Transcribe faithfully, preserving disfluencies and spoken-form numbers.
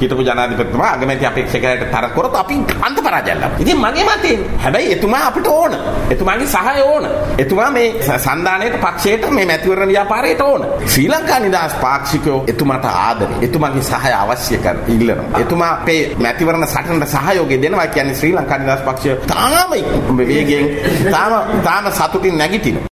හිටපු ජනාධිපතිතුමා අගමැති අපේක්ෂකයාට තර කරොත් අපි අන්ත පරාජය ලබනවා. ඉතින් මගේ මතයෙන් හැබැයි එතුමා අපිට ඕන. එතුමාගේ සහාය ඕන. එතුමා මේ සන්දානයේ පක්ෂයට මේ මැතිවරණ ව්‍යාපාරයට ඕන. ශ්‍රී ලංකා නිදහස් පාක්ෂිකයෝ එතුමාට ආදරේ. එතුමාගේ සහාය අවශ්‍ය කර ඉල්ලනවා. එතුමා අපේ මැතිවරණ සටනට සහයෝගය දෙනවා කියන්නේ ශ්‍රී ලංකා නිදහස් පක්ෂය තාම වේගයෙන් තාම තාම සතුටින් නැගිටිනවා.